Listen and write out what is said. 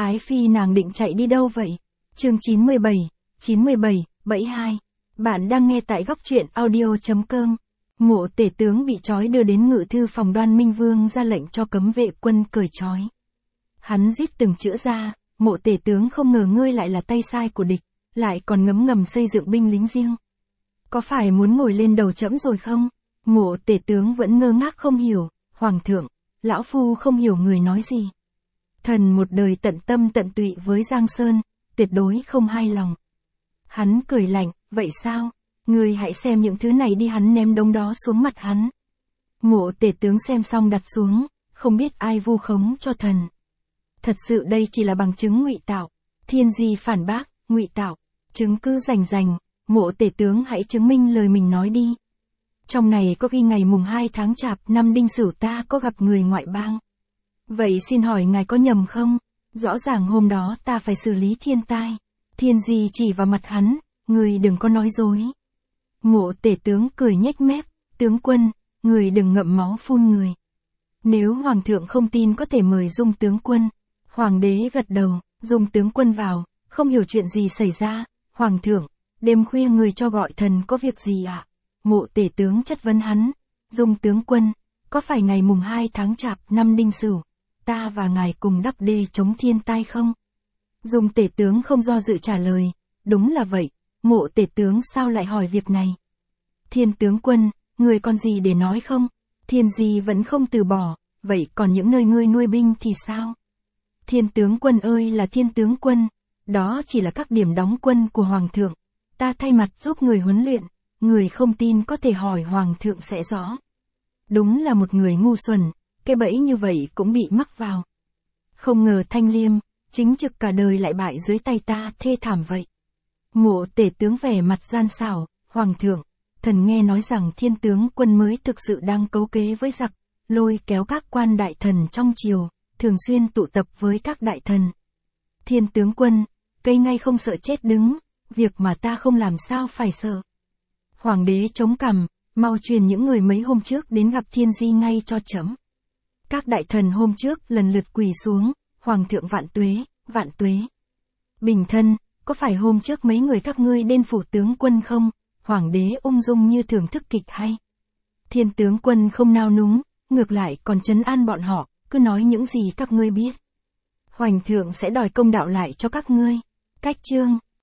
Ái Phi nàng định chạy đi đâu vậy? Chương 97, bẫy 2. Bạn đang nghe tại góc truyện audio.com. Mộ tể tướng bị trói đưa đến ngự thư phòng Đoan Minh Vương ra lệnh cho cấm vệ quân cởi trói. Hắn rít từng chữ ra, mộ tể tướng không ngờ ngươi lại là tay sai của địch, lại còn ngấm ngầm xây dựng binh lính riêng. Có phải muốn ngồi lên đầu trẫm rồi không? Mộ tể tướng vẫn ngơ ngác không hiểu, Hoàng thượng, lão phu không hiểu người nói gì. Thần một đời tận tâm tận tụy với Giang Sơn, tuyệt đối không hài lòng. Hắn cười lạnh, vậy sao? Ngươi hãy xem những thứ này đi, hắn ném đống đó xuống mặt hắn. Mộ tể tướng xem xong đặt xuống, không biết ai vu khống cho thần. Thật sự đây chỉ là bằng chứng ngụy tạo. Thiên Di phản bác, ngụy tạo, chứng cứ rành, mộ tể tướng hãy chứng minh lời mình nói đi. Trong này có ghi ngày mùng 2 tháng Chạp năm Đinh Sửu ta có gặp người ngoại bang. Vậy xin hỏi ngài có nhầm không? Rõ ràng hôm đó ta phải xử lý thiên tai. Thiên Di chỉ vào mặt hắn, người đừng có nói dối. Mộ tể tướng cười nhếch mép, tướng quân, người đừng ngậm máu phun người. Nếu hoàng thượng không tin có thể mời Dung tướng quân. Hoàng đế gật đầu, Dung tướng quân vào, không hiểu chuyện gì xảy ra. Hoàng thượng, đêm khuya người cho gọi thần có việc gì ạ? Mộ tể tướng chất vấn hắn, Dung tướng quân, có phải ngày mùng 2 tháng Chạp năm Đinh Sửu, ta và ngài cùng đắp đê chống thiên tai không? Dung tể tướng không do dự trả lời, đúng là vậy. Mộ tể tướng sao lại hỏi việc này? Thiên tướng quân, người còn gì để nói không? Thiên Di vẫn không từ bỏ, vậy còn những nơi ngươi nuôi binh thì sao? Thiên tướng quân ơi là thiên tướng quân, đó chỉ là các điểm đóng quân của hoàng thượng. Ta thay mặt giúp người huấn luyện, người không tin có thể hỏi hoàng thượng sẽ rõ. Đúng là một người ngu xuẩn, cái bẫy như vậy cũng bị mắc vào. Không ngờ Thanh Liêm, chính trực cả đời lại bại dưới tay ta, thê thảm vậy. Mộ tể tướng vẻ mặt gian xảo, hoàng thượng, thần nghe nói rằng thiên tướng quân mới thực sự đang cấu kế với giặc, lôi kéo các quan đại thần trong triều, thường xuyên tụ tập với các đại thần. Thiên tướng quân, cây ngay không sợ chết đứng, việc mà ta không làm sao phải sợ. Hoàng đế chống cằm, mau truyền những người mấy hôm trước đến gặp Thiên Di ngay cho trẫm. Các đại thần hôm trước lần lượt quỳ xuống, hoàng thượng vạn tuế, vạn tuế. Bình thân, có phải hôm trước mấy người các ngươi đến phủ tướng quân không? Hoàng đế ung dung như thưởng thức kịch hay. Thiên tướng quân không nao núng, ngược lại còn trấn an bọn họ, cứ nói những gì các ngươi biết. Hoành thượng sẽ đòi công đạo lại cho các ngươi. Cách chương